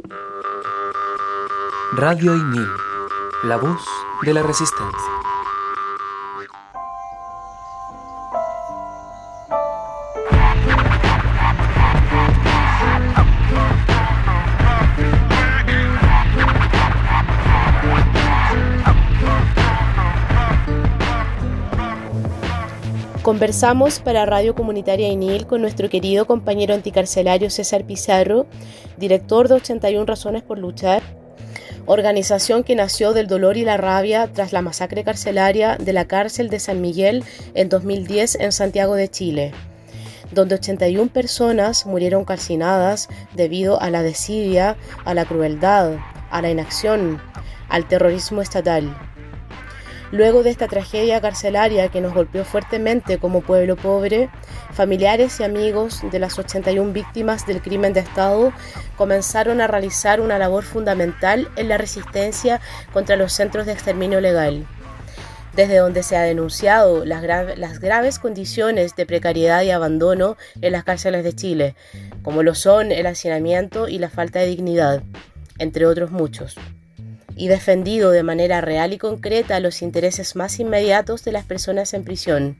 Radio INIL, la voz de la resistencia. Conversamos para Radio Comunitaria INIL con nuestro querido compañero anticarcelario César Pizarro, director de 81 Razones por Luchar, organización que nació del dolor y la rabia tras la masacre carcelaria de la cárcel de San Miguel en 2010 en Santiago de Chile, donde 81 personas murieron calcinadas debido a la desidia, a la crueldad, a la inacción, al terrorismo estatal. Luego de esta tragedia carcelaria que nos golpeó fuertemente como pueblo pobre, familiares y amigos de las 81 víctimas del crimen de Estado comenzaron a realizar una labor fundamental en la resistencia contra los centros de exterminio legal, desde donde se ha denunciado las graves condiciones de precariedad y abandono en las cárceles de Chile, como lo son el hacinamiento y la falta de dignidad, entre otros muchos, y defendido de manera real y concreta los intereses más inmediatos de las personas en prisión.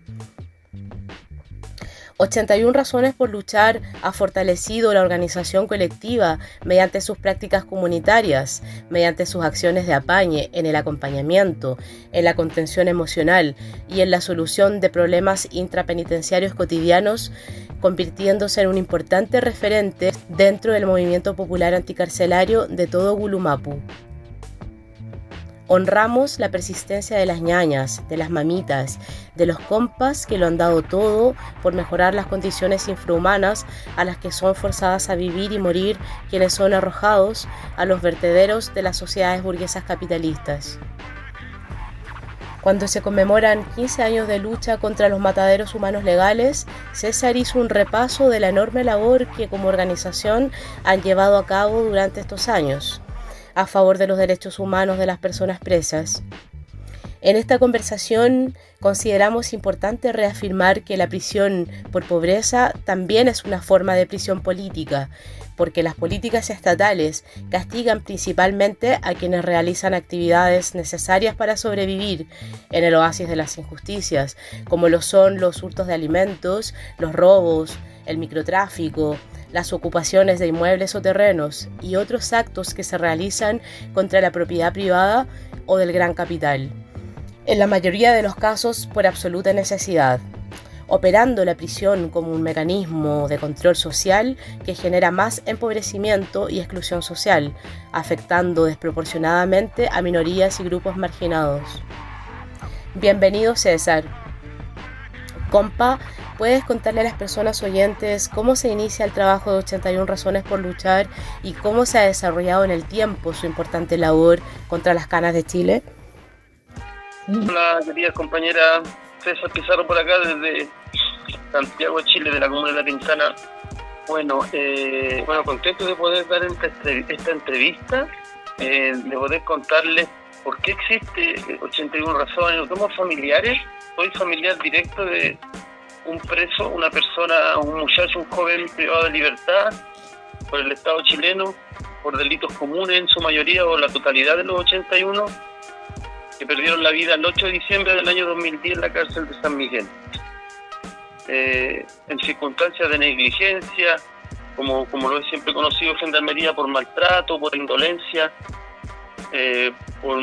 81 Razones por Luchar ha fortalecido la organización colectiva mediante sus prácticas comunitarias, mediante sus acciones de apañe, en el acompañamiento, en la contención emocional y en la solución de problemas intrapenitenciarios cotidianos, convirtiéndose en un importante referente dentro del movimiento popular anticarcelario de todo Gulumapu. Honramos la persistencia de las ñañas, de las mamitas, de los compas que lo han dado todo por mejorar las condiciones infrahumanas a las que son forzadas a vivir y morir quienes son arrojados a los vertederos de las sociedades burguesas capitalistas. Cuando se conmemoran 15 años de lucha contra los mataderos humanos legales, César hizo un repaso de la enorme labor que como organización han llevado a cabo durante estos años a favor de los derechos humanos de las personas presas. En esta conversación consideramos importante reafirmar que la prisión por pobreza también es una forma de prisión política, porque las políticas estatales castigan principalmente a quienes realizan actividades necesarias para sobrevivir en el oasis de las injusticias, como lo son los hurtos de alimentos, los robos, el microtráfico, las ocupaciones de inmuebles o terrenos y otros actos que se realizan contra la propiedad privada o del gran capital, en la mayoría de los casos por absoluta necesidad, operando la prisión como un mecanismo de control social que genera más empobrecimiento y exclusión social, afectando desproporcionadamente a minorías y grupos marginados. Bienvenido, César. Compa, ¿puedes contarle a las personas oyentes cómo se inicia el trabajo de 81 Razones por Luchar y cómo se ha desarrollado en el tiempo su importante labor contra las canas de Chile? Hola, querida compañera César Pizarro por acá desde Santiago de Chile, de la comuna de La Pintana. Bueno, contento de poder dar esta entrevista, de poder contarles por qué existe 81 Razones. Somos familiares. Soy familiar directo de un preso, una persona, un muchacho, un joven privado de libertad por el Estado chileno, por delitos comunes en su mayoría o la totalidad de los 81, que perdieron la vida el 8 de diciembre del año 2010 en la cárcel de San Miguel. En circunstancias de negligencia, como lo he siempre conocido, gendarmería por maltrato, por indolencia, por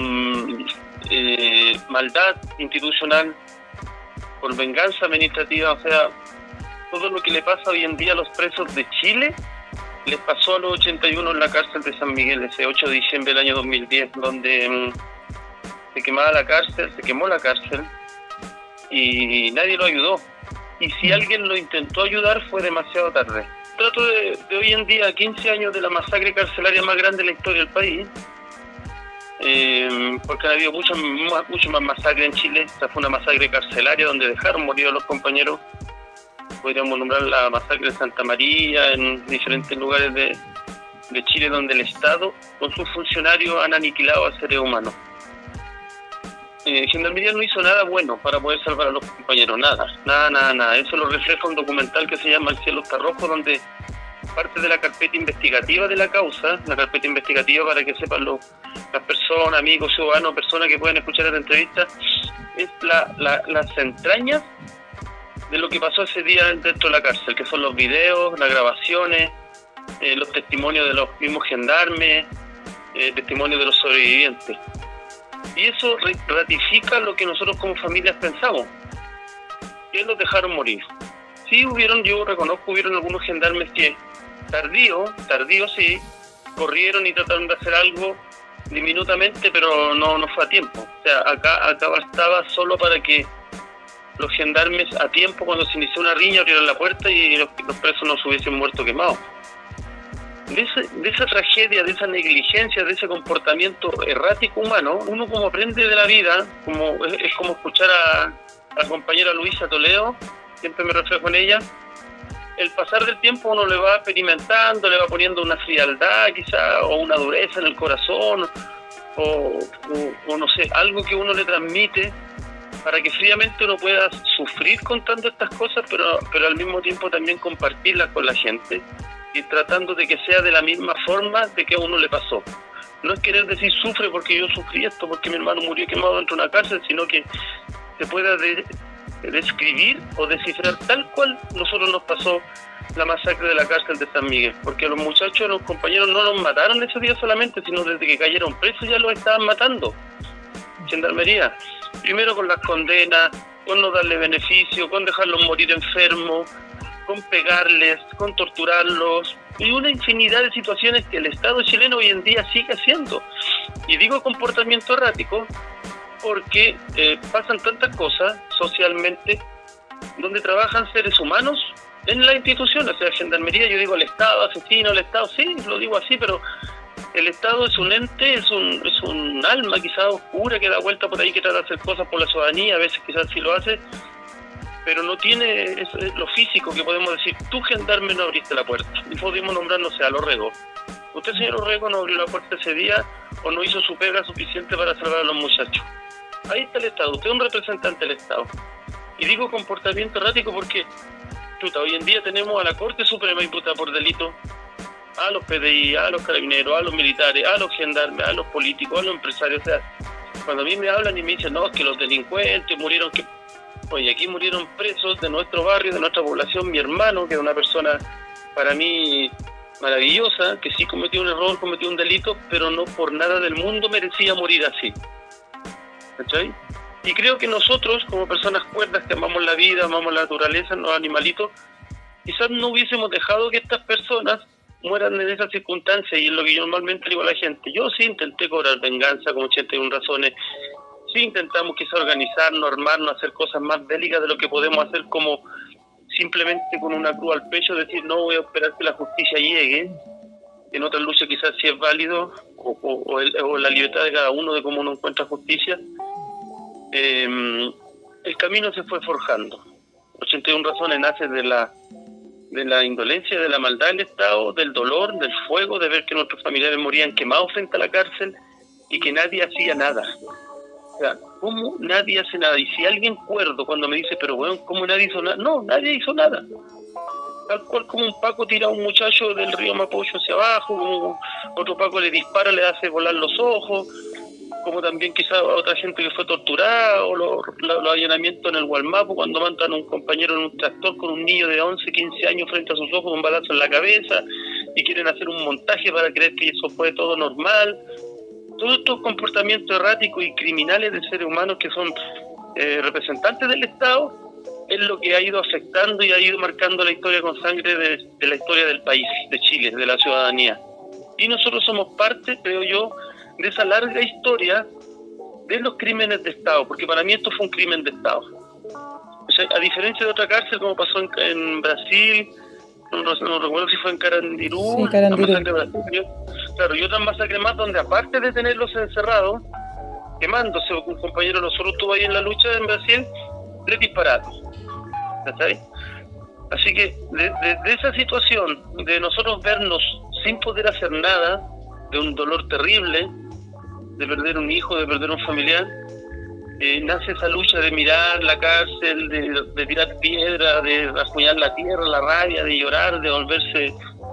maldad institucional, por venganza administrativa. O sea, todo lo que le pasa hoy en día a los presos de Chile les pasó a los 81 en la cárcel de San Miguel ese 8 de diciembre del año 2010, donde se quemó la cárcel y nadie lo ayudó, y si alguien lo intentó ayudar fue demasiado tarde. Trato de hoy en día, 15 años de la masacre carcelaria más grande de la historia del país, porque ha habido mucho más masacre en Chile. Esta fue una masacre carcelaria donde dejaron morir a los compañeros. Podríamos nombrar la masacre de Santa María, en diferentes lugares de Chile donde el Estado con sus funcionarios han aniquilado a seres humanos. Gendarmería no hizo nada bueno para poder salvar a los compañeros, nada. Eso lo refleja un documental que se llama El cielo está rojo, donde parte de la carpeta investigativa de la causa, la carpeta investigativa para que sepan las personas, amigos, ciudadanos, personas que pueden escuchar esta entrevista, es las entrañas de lo que pasó ese día dentro de la cárcel, que son los videos, las grabaciones, los testimonios de los mismos gendarmes, testimonios de los sobrevivientes. Y eso ratifica lo que nosotros como familias pensamos, que los dejaron morir. Sí, yo reconozco, hubieron algunos gendarmes que tardío sí, corrieron y trataron de hacer algo diminutamente, pero no fue a tiempo. O sea, acá bastaba solo para que los gendarmes a tiempo, cuando se inició una riña, abrieran la puerta y los presos no se hubiesen muerto quemados. De esa tragedia, de esa negligencia, de ese comportamiento errático humano, uno como aprende de la vida, es como escuchar a la compañera Luisa Toledo, siempre me reflejo en ella. El pasar del tiempo uno le va experimentando, le va poniendo una frialdad quizá, o una dureza en el corazón, o no sé, algo que uno le transmite para que fríamente uno pueda sufrir contando estas cosas, pero al mismo tiempo también compartirlas con la gente y tratando de que sea de la misma forma de que a uno le pasó. No es querer decir sufre porque yo sufrí esto, porque mi hermano murió quemado dentro de una cárcel, sino que se pueda describir o descifrar tal cual nosotros nos pasó la masacre de la cárcel de San Miguel, porque a los muchachos, a los compañeros no los mataron ese día solamente, sino desde que cayeron presos ya los estaban matando. Gendarmería, primero con las condenas, con no darle beneficio, con dejarlos morir enfermos, con pegarles, con torturarlos, y una infinidad de situaciones que el Estado chileno hoy en día sigue haciendo. Y digo comportamiento errático porque pasan tantas cosas socialmente donde trabajan seres humanos en la institución, o sea, Gendarmería, yo digo el Estado, asesino, el Estado, sí, lo digo así, pero el Estado es un ente, es un alma quizás oscura que da vuelta por ahí, que trata de hacer cosas por la ciudadanía, a veces quizás sí lo hace, pero no tiene lo físico que podemos decir, tú gendarme no abriste la puerta, y podemos nombrar, no sé, a Lorrego. Usted, señor Lorrego, no abrió la puerta ese día o no hizo su pega suficiente para salvar a los muchachos. Ahí está el Estado, usted es un representante del Estado. Y digo comportamiento errático porque, hoy en día tenemos a la Corte Suprema imputada por delito, a los PDI, a los carabineros, a los militares, a los gendarmes, a los políticos, a los empresarios. O sea, cuando a mí me hablan y me dicen, no, es que los delincuentes murieron, oye, aquí murieron presos de nuestro barrio, de nuestra población, mi hermano, que es una persona para mí maravillosa, que sí cometió un error, cometió un delito, pero no por nada del mundo merecía morir así. ¿Cachai? Y creo que nosotros, como personas cuerdas que amamos la vida, amamos la naturaleza, los animalitos, quizás no hubiésemos dejado que estas personas mueran en esas circunstancias, y es lo que yo normalmente digo a la gente. Yo sí intenté cobrar venganza con 81 razones, sí intentamos quizás organizarnos, armarnos, hacer cosas más bélicas de lo que podemos hacer, como simplemente con una cruz al pecho decir no voy a esperar que la justicia llegue. En otras luchas quizás sí es válido, o la libertad de cada uno de cómo uno encuentra justicia. El camino se fue forjando. 81 razones nace de la indolencia, de la maldad del Estado, del dolor, del fuego, de ver que nuestros familiares morían quemados frente a la cárcel y que nadie hacía nada. O sea, ¿cómo nadie hace nada? Y si alguien cuerdo cuando me dice, pero bueno, ¿cómo nadie hizo nada? No, nadie hizo nada. Tal cual como un Paco tira a un muchacho del río Mapocho hacia abajo, como otro Paco le dispara, le hace volar los ojos, como también quizás a otra gente que fue torturada, o los allanamientos en el Gualmapo, cuando matan a un compañero en un tractor con un niño de 11, 15 años frente a sus ojos, un balazo en la cabeza, y quieren hacer un montaje para creer que eso fue todo normal. Todos estos comportamientos erráticos y criminales de seres humanos que son representantes del Estado es lo que ha ido afectando y ha ido marcando la historia con sangre de la historia del país, de Chile, de la ciudadanía. Y nosotros somos parte, creo yo, de esa larga historia de los crímenes de Estado, porque para mí esto fue un crimen de Estado. O sea, a diferencia de otra cárcel, como pasó en Brasil, no recuerdo si fue en Carandiru, sí, Carandiru. La masacre de Brasil, y otras masacres más donde, aparte de tenerlos encerrados, quemándose, un compañero de nosotros estuvo ahí en la lucha en Brasil, le dispararon. ¿Sabes? Así que de esa situación de nosotros vernos sin poder hacer nada, de un dolor terrible, de perder un hijo, de perder un familiar, nace esa lucha de mirar la cárcel, de tirar piedra, de rasguñar la tierra, la rabia, de llorar, de volverse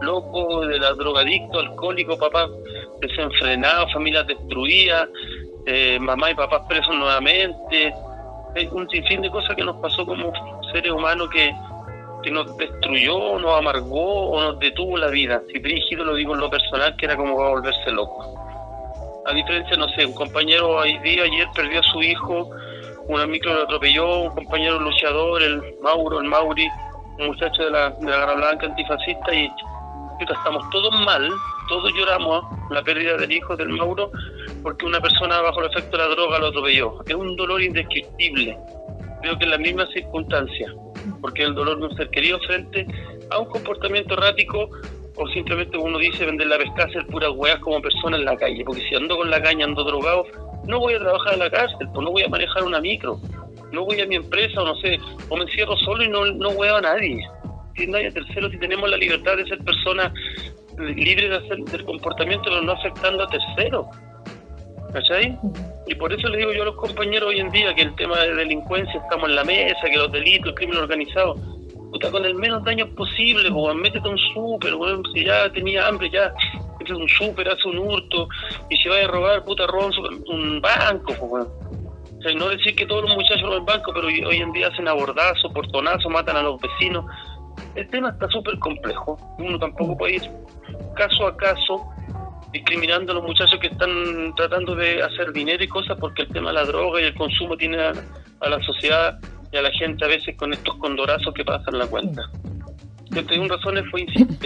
locos, de los drogadictos, alcohólicos, papás desenfrenados, familias destruidas, mamá y papás presos nuevamente. Hay un sinfín de cosas que nos pasó como seres humanos que nos destruyó, nos amargó o nos detuvo la vida. Si dirigido lo digo en lo personal, que era como va a volverse loco. A diferencia, no sé, un compañero ayer perdió a su hijo, una micro lo atropelló, un compañero luchador, el Mauri, un muchacho de la Garra Blanca antifascista, y estamos todos mal, todos lloramos la pérdida del hijo del Mauro, porque una persona bajo el efecto de la droga lo atropelló. Es un dolor indescriptible, creo que en la misma circunstancia, porque el dolor de un ser querido frente a un comportamiento errático, o simplemente uno dice vender la pesca, hacer puras weas como persona en la calle, porque si ando con la caña, ando drogado, no voy a trabajar en la cárcel, pues no voy a manejar una micro, no voy a mi empresa, o no sé, o me encierro solo y no huevo a nadie. Si nadie tercero, si tenemos la libertad de ser personas libres de hacer del comportamiento, pero no afectando a terceros, ¿cachai? Y por eso le digo yo a los compañeros hoy en día que el tema de delincuencia estamos en la mesa, que los delitos, el crimen organizado, puta, con el menos daño posible, pues, métete a un súper, bueno, si ya tenía hambre, ya métete a un súper, hace un hurto, y si vaya a robar, puta, roba un banco, pues, bueno. O sea, no decir que todos los muchachos roban banco, pero hoy en día hacen abordazos, portonazos, matan a los vecinos. El tema está súper complejo, uno tampoco puede ir caso a caso discriminando a los muchachos que están tratando de hacer dinero y cosas, porque el tema de la droga y el consumo tiene a la sociedad y a la gente a veces con estos condorazos que pasan la cuenta. Entre unas razones fue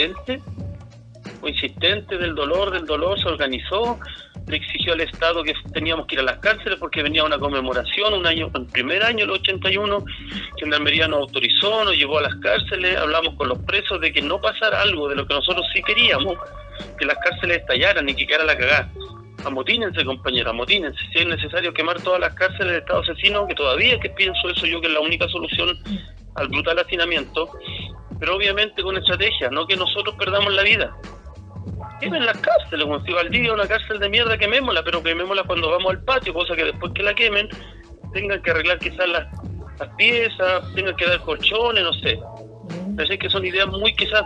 insistente del dolor, se organizó, le exigió al Estado que teníamos que ir a las cárceles porque venía una conmemoración, el primer año, el 81, Gendarmería nos autorizó, nos llevó a las cárceles, hablamos con los presos de que no pasara algo de lo que nosotros sí queríamos, que las cárceles estallaran y que quedara la cagada. Amotínense, compañeros, amotínense. Si es necesario quemar todas las cárceles de Estado asesino, que todavía que pienso eso yo, que es la única solución al brutal hacinamiento, pero obviamente con estrategia, no que nosotros perdamos la vida. Quemen las cárceles, como si Valdivia una cárcel de mierda, quemémosla, pero quemémosla cuando vamos al patio, cosa que después que la quemen tengan que arreglar quizás las piezas, tengan que dar colchones, no sé. Parece que son ideas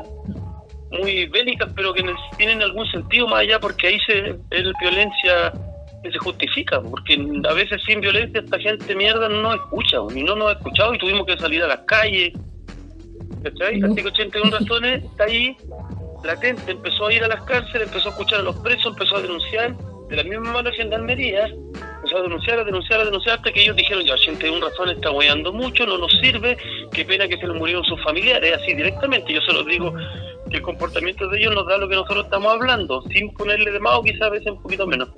muy bélicas, pero que tienen algún sentido más allá, porque ahí es violencia que se justifica, porque a veces sin violencia esta gente mierda no nos escucha, y no nos ha escuchado y tuvimos que salir a las calles, ¿cachai? Así que 81 razones está ahí latente, empezó a ir a las cárceles, empezó a escuchar a los presos, empezó a denunciar, de la misma mano de Gendarmería, empezó a denunciar hasta que ellos dijeron, ya, 81 razones está hueando mucho, no nos sirve, qué pena que se les murieron sus familiares, así directamente. Yo se los digo que el comportamiento de ellos nos da lo que nosotros estamos hablando, sin ponerle de más o quizás a veces un poquito menos.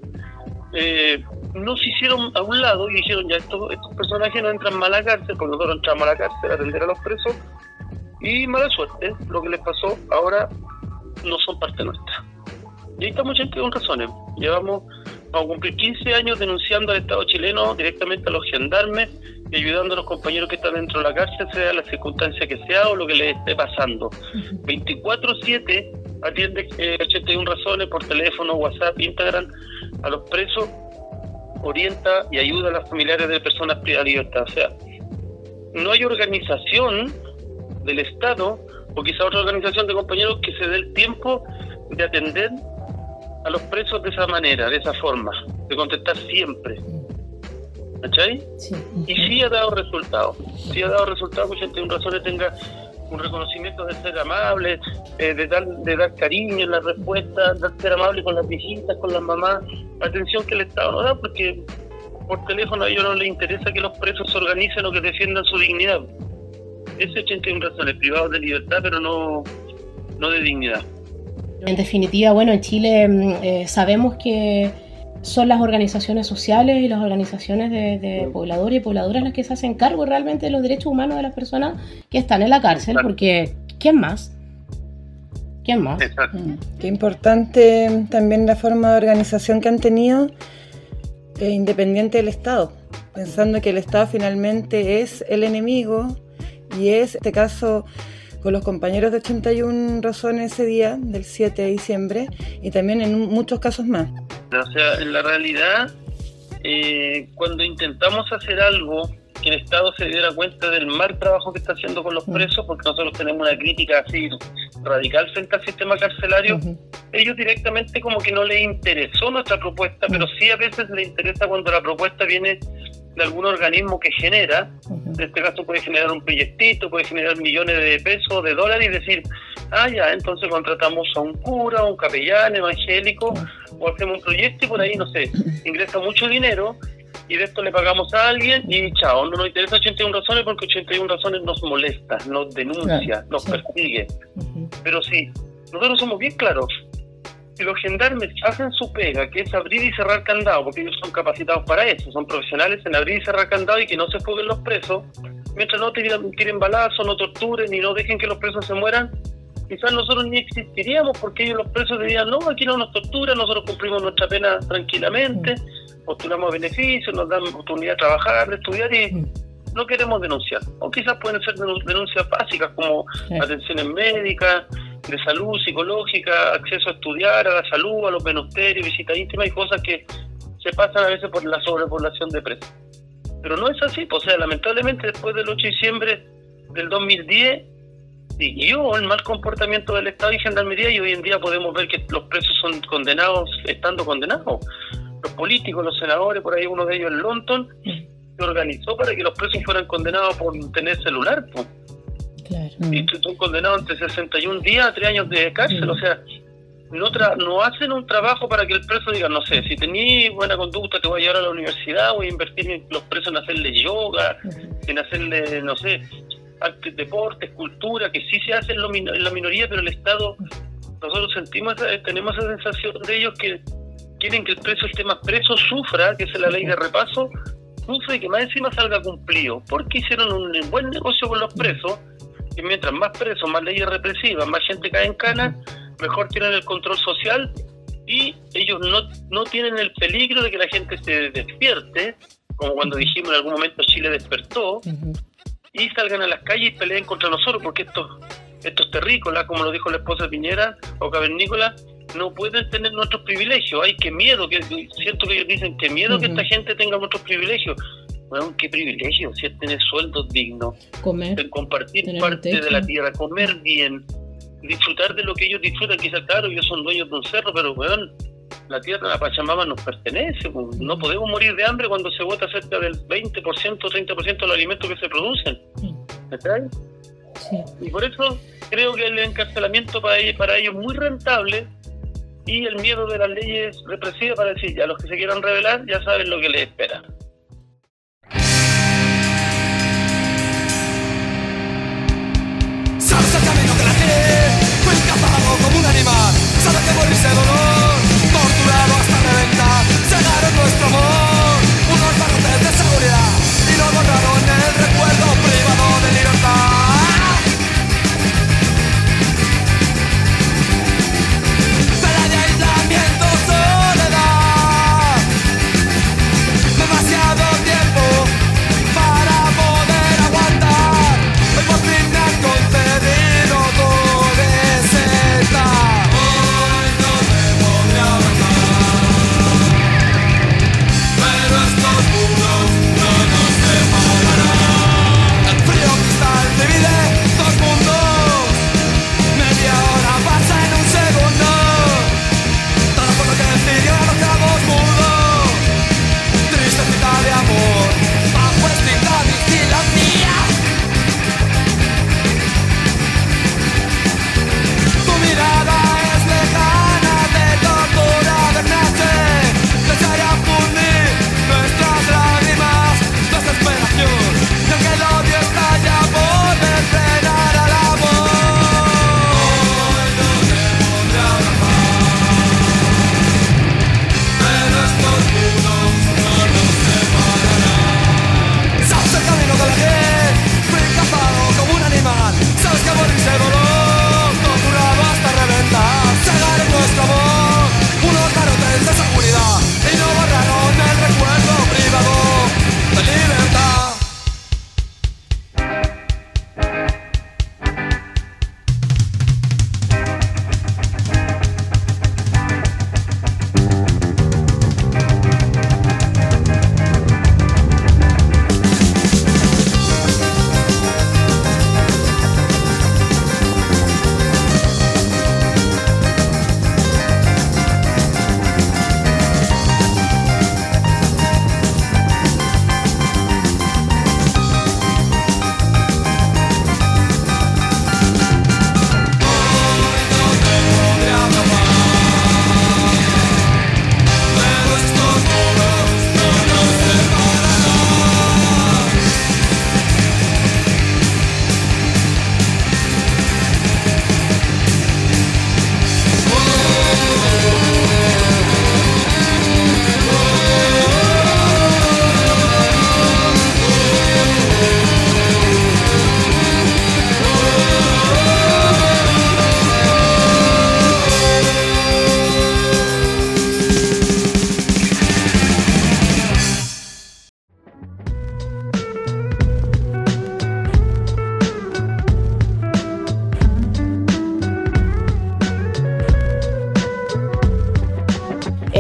No se hicieron a un lado y dijeron, ya, estos personajes no entran más a la cárcel, porque nosotros entramos a la cárcel a atender a los presos, y mala suerte, lo que les pasó ahora no son parte nuestra. Y ahí estamos 81 razones. Vamos a cumplir 15 años denunciando al Estado chileno directamente a los gendarmes y ayudando a los compañeros que están dentro de la cárcel, sea la circunstancia que sea o lo que les esté pasando. 24/7 atiende 81 razones por teléfono, WhatsApp, Instagram a los presos, orienta y ayuda a los familiares de personas privadas de libertad. O sea, no hay organización del Estado o quizá otra organización de compañeros que se dé el tiempo de atender a los presos de esa manera, de esa forma, de contestar siempre. ¿Cachai? Sí. Y sí ha dado resultados. Sí ha dado resultados que 81 razones tenga un reconocimiento de ser amable, de dar cariño en la respuesta, de ser amable con las viejitas, con las mamás, la atención que el Estado no da, porque por teléfono a ellos no les interesa que los presos se organicen o que defiendan su dignidad. Ese 81 razones, privados de libertad, pero no de dignidad. En definitiva, bueno, en Chile sabemos que son las organizaciones sociales y las organizaciones de pobladores y pobladoras las que se hacen cargo realmente de los derechos humanos de las personas que están en la cárcel, porque ¿quién más? Exacto. Qué importante también la forma de organización que han tenido, independiente del Estado, pensando que el Estado finalmente es el enemigo. Y es este caso con los compañeros de 81 razones ese día, del 7 de diciembre, y también en muchos casos más. O sea, en la realidad, cuando intentamos hacer algo, que el Estado se diera cuenta del mal trabajo que está haciendo con los presos, porque nosotros tenemos una crítica así radical frente al sistema carcelario, ellos directamente como que no les interesó nuestra propuesta, pero sí a veces les interesa cuando la propuesta viene de algún organismo que genera. En este caso puede generar un proyectito, puede generar millones de pesos, de dólares, y decir, ya, entonces contratamos a un cura, un capellán evangélico, o hacemos un proyecto y por ahí, no sé, ingresa mucho dinero, y de esto le pagamos a alguien y chao, no nos interesa 81 razones porque 81 razones nos molesta, nos denuncia, nos persigue. Pero sí, nosotros somos bien claros. Si los gendarmes hacen su pega, que es abrir y cerrar candado, porque ellos son capacitados para eso, son profesionales en abrir y cerrar candado y que no se fuguen los presos, mientras no tiren balazos, no torturen y no dejen que los presos se mueran, quizás nosotros ni existiríamos, porque ellos los presos dirían, no, aquí no nos torturan, nosotros cumplimos nuestra pena tranquilamente, postulamos beneficios, nos dan oportunidad de trabajar, de estudiar y no queremos denunciar. O quizás pueden ser denuncias básicas como atenciones médicas, de salud, psicológica, acceso a estudiar, a la salud, a los menusterios, visitas íntimas y cosas que se pasan a veces por la sobrepoblación de presos. Pero no es así, o sea, lamentablemente después del 8 de diciembre del 2010 siguió el mal comportamiento del Estado y Gendarmería, y hoy en día podemos ver que los presos son condenados, estando condenados. Los políticos, los senadores, por ahí uno de ellos en London, se organizó para que los presos fueran condenados por tener celular, pues. Claro. Y son condenados entre 61 días a 3 años de cárcel, o sea, no hacen un trabajo para que el preso diga, no sé, si tenés buena conducta te voy a llevar a la universidad, voy a invertir en los presos en hacerle yoga, en hacerle, no sé, artes, deportes, cultura, que sí se hace en la minoría, pero el Estado, nosotros tenemos esa sensación de ellos que quieren que el preso esté más preso, sufra, que es la ley de repaso, sufra y que más encima salga cumplido, porque hicieron un buen negocio con los presos, y mientras más presos, más leyes represivas, más gente cae en cana, mejor tienen el control social, y ellos no tienen el peligro de que la gente se despierte, como cuando dijimos en algún momento Chile despertó, y salgan a las calles y peleen contra nosotros, porque estos terrícolas, como lo dijo la esposa de Piñera, o cavernícolas, no pueden tener nuestros privilegios. Ay, qué miedo, siento que ellos dicen, qué miedo que esta gente tenga nuestros privilegios. Bueno, qué privilegio, si es tener sueldos dignos, comer, compartir parte de la tierra, comer bien, disfrutar de lo que ellos disfrutan. Quizás, claro, ellos son dueños de un cerro, pero bueno, la tierra, la Pachamama nos pertenece, pues. No podemos morir de hambre cuando se bota cerca del 20%, 30% de los alimentos que se producen. ¿Está? Sí. Y por eso creo que el encarcelamiento para ellos es muy rentable, y el miedo de las leyes represivas para decir, ya los que se quieran rebelar ya saben lo que les espera. Sabes el camino que elegí, fui incapaz como un animal. Sabes que morirse de dolor, torturado hasta reventar. Cegaron nuestro amor, unos barrotes de seguridad, y lo borraron en el recuerdo privado de libertad. Pena de aislamiento, soledad, demasiado tiempo para poder aguantar. Hoy por fin me han concedido tu deseta. Hoy no debo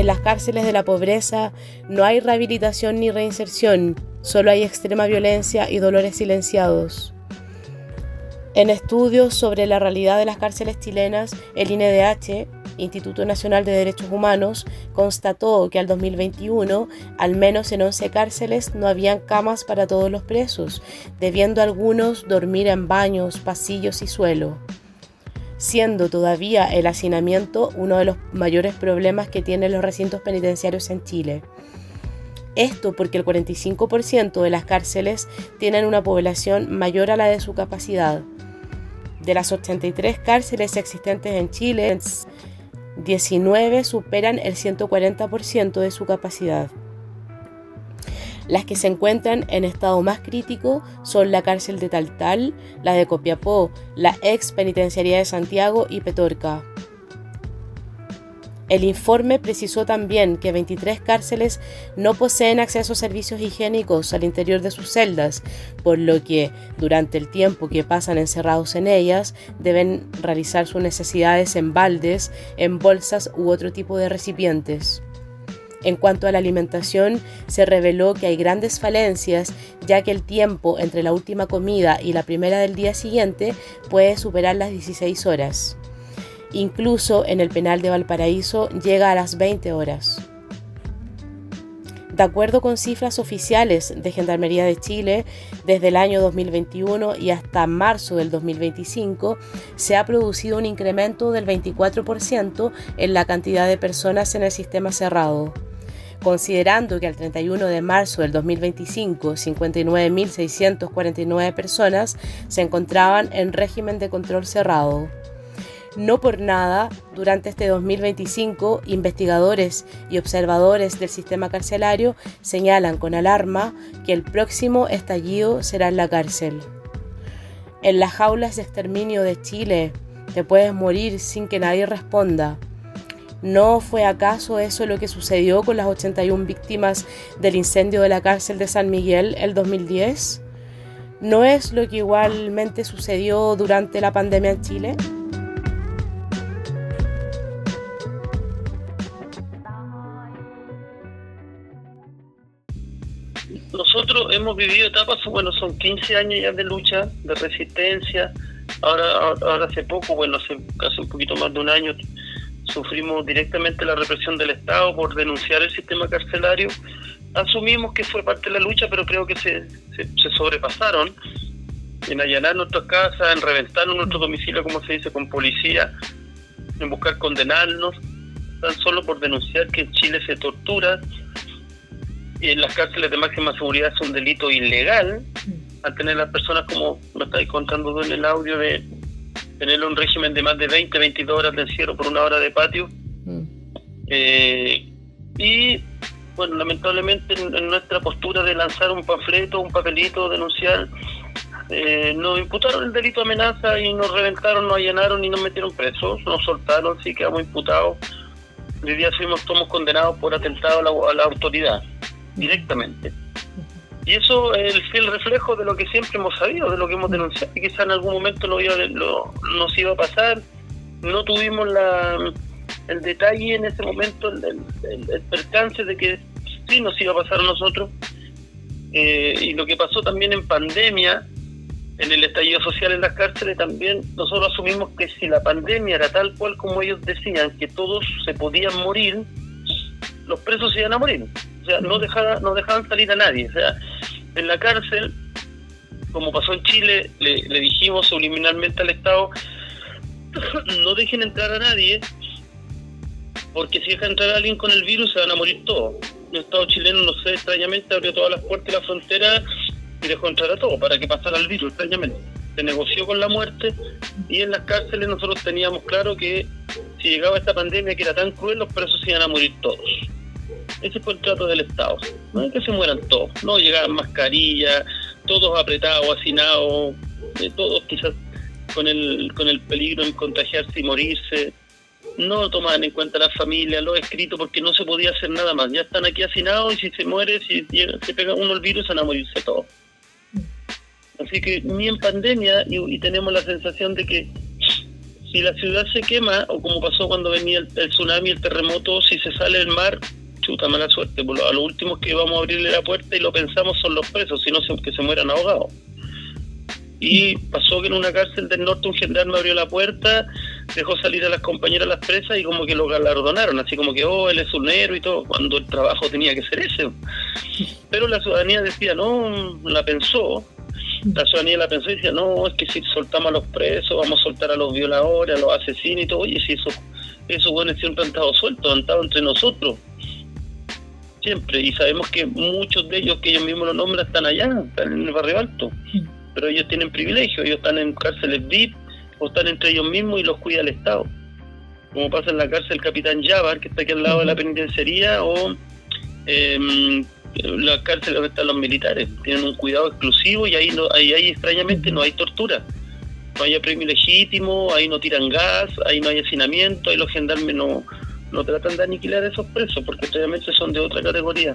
en las cárceles de la pobreza no hay rehabilitación ni reinserción, solo hay extrema violencia y dolores silenciados. En estudios sobre la realidad de las cárceles chilenas, el INDH, Instituto Nacional de Derechos Humanos, constató que al 2021, al menos en 11 cárceles, no habían camas para todos los presos, debiendo algunos dormir en baños, pasillos y suelo, siendo todavía el hacinamiento uno de los mayores problemas que tienen los recintos penitenciarios en Chile. Esto porque el 45% de las cárceles tienen una población mayor a la de su capacidad. De las 83 cárceles existentes en Chile, 19 superan el 140% de su capacidad. Las que se encuentran en estado más crítico son la cárcel de Taltal, la de Copiapó, la ex penitenciaría de Santiago y Petorca. El informe precisó también que 23 cárceles no poseen acceso a servicios higiénicos al interior de sus celdas, por lo que, durante el tiempo que pasan encerrados en ellas, deben realizar sus necesidades en baldes, en bolsas u otro tipo de recipientes. En cuanto a la alimentación, se reveló que hay grandes falencias, ya que el tiempo entre la última comida y la primera del día siguiente puede superar las 16 horas. Incluso en el penal de Valparaíso llega a las 20 horas. De acuerdo con cifras oficiales de Gendarmería de Chile, desde el año 2021 y hasta marzo del 2025, se ha producido un incremento del 24% en la cantidad de personas en el sistema cerrado. Considerando que al 31 de marzo del 2025, 59.649 personas se encontraban en régimen de control cerrado. No por nada, durante este 2025, investigadores y observadores del sistema carcelario señalan con alarma que el próximo estallido será en la cárcel. En las jaulas de exterminio de Chile te puedes morir sin que nadie responda. ¿No fue acaso eso lo que sucedió con las 81 víctimas del incendio de la cárcel de San Miguel el 2010? ¿No es lo que igualmente sucedió durante la pandemia en Chile? Nosotros hemos vivido etapas, son 15 años ya de lucha, de resistencia. Ahora hace poco, hace casi un poquito más de un año, sufrimos directamente la represión del Estado por denunciar el sistema carcelario. Asumimos que fue parte de la lucha, pero creo que se sobrepasaron en allanar nuestras casas, en reventar nuestro domicilio, como se dice, con policía, en buscar condenarnos, tan solo por denunciar que en Chile se tortura. Y en las cárceles de máxima seguridad es un delito ilegal, al tener a las personas, como lo estáis contando tú en el audio, de tener un régimen de más de 22 horas de encierro por 1 hora de patio. Lamentablemente en nuestra postura de lanzar un panfleto, un papelito, denunciar, nos imputaron el delito de amenaza y nos reventaron, nos allanaron y nos metieron presos, nos soltaron, sí, quedamos imputados. Hoy día somos condenados por atentado a la autoridad, directamente. Y eso es el fiel reflejo de lo que siempre hemos sabido, de lo que hemos denunciado, y quizá en algún momento nos iba a pasar. No tuvimos el detalle en ese momento, el percance de que sí nos iba a pasar a nosotros. Y lo que pasó también en pandemia, en el estallido social en las cárceles, también nosotros asumimos que si la pandemia era tal cual como ellos decían, que todos se podían morir, los presos se iban a morir. O sea, no dejaban salir a nadie. O sea, en la cárcel, como pasó en Chile, le dijimos subliminalmente al Estado, no dejen entrar a nadie, porque si dejan entrar a alguien con el virus se van a morir todos. El Estado chileno, no sé, extrañamente abrió todas las puertas de la frontera y dejó entrar a todos para que pasara el virus, extrañamente. Se negoció con la muerte, y en las cárceles nosotros teníamos claro que si llegaba esta pandemia que era tan cruel, los presos se iban a morir todos. Ese fue el trato del Estado, no es que se mueran todos, no llegaban mascarillas, todos apretados, hacinados, todos quizás con el peligro de contagiarse y morirse. No tomaban en cuenta las familias, los escritos, porque no se podía hacer nada más. Ya están aquí hacinados y si se muere, si se pega uno el virus, van a morirse todos. Así que ni en pandemia, y tenemos la sensación de que si la ciudad se quema, o como pasó cuando venía el tsunami, el terremoto, si se sale del mar, chuta, mala suerte. A los últimos que vamos a abrirle la puerta y lo pensamos son los presos, sino que se mueran ahogados. Y pasó que en una cárcel del norte un gendarme abrió la puerta, dejó salir a las compañeras, las presas, y como que lo galardonaron, así como que, él es un héroe y todo, cuando el trabajo tenía que ser ese. Pero la ciudadanía decía, no, la pensó. La ciudadanía la pensó y decía, no, es que si soltamos a los presos, vamos a soltar a los violadores, a los asesinos y todo. Oye, si esos buenos siempre han estado sueltos, han estado entre nosotros. Siempre. Y sabemos que muchos de ellos, que ellos mismos lo nombran, están allá, están en el Barrio Alto. Pero ellos tienen privilegios, ellos están en cárceles VIP, o están entre ellos mismos y los cuida el Estado. Como pasa en la cárcel Capitán Yabar, que está aquí al lado de la penitenciaría, o la cárcel donde están los militares. Tienen un cuidado exclusivo y ahí extrañamente no hay tortura. No hay apremio legítimo, ahí no tiran gas, ahí no hay hacinamiento, ahí los gendarmes no tratan de aniquilar a esos presos, porque obviamente son de otra categoría.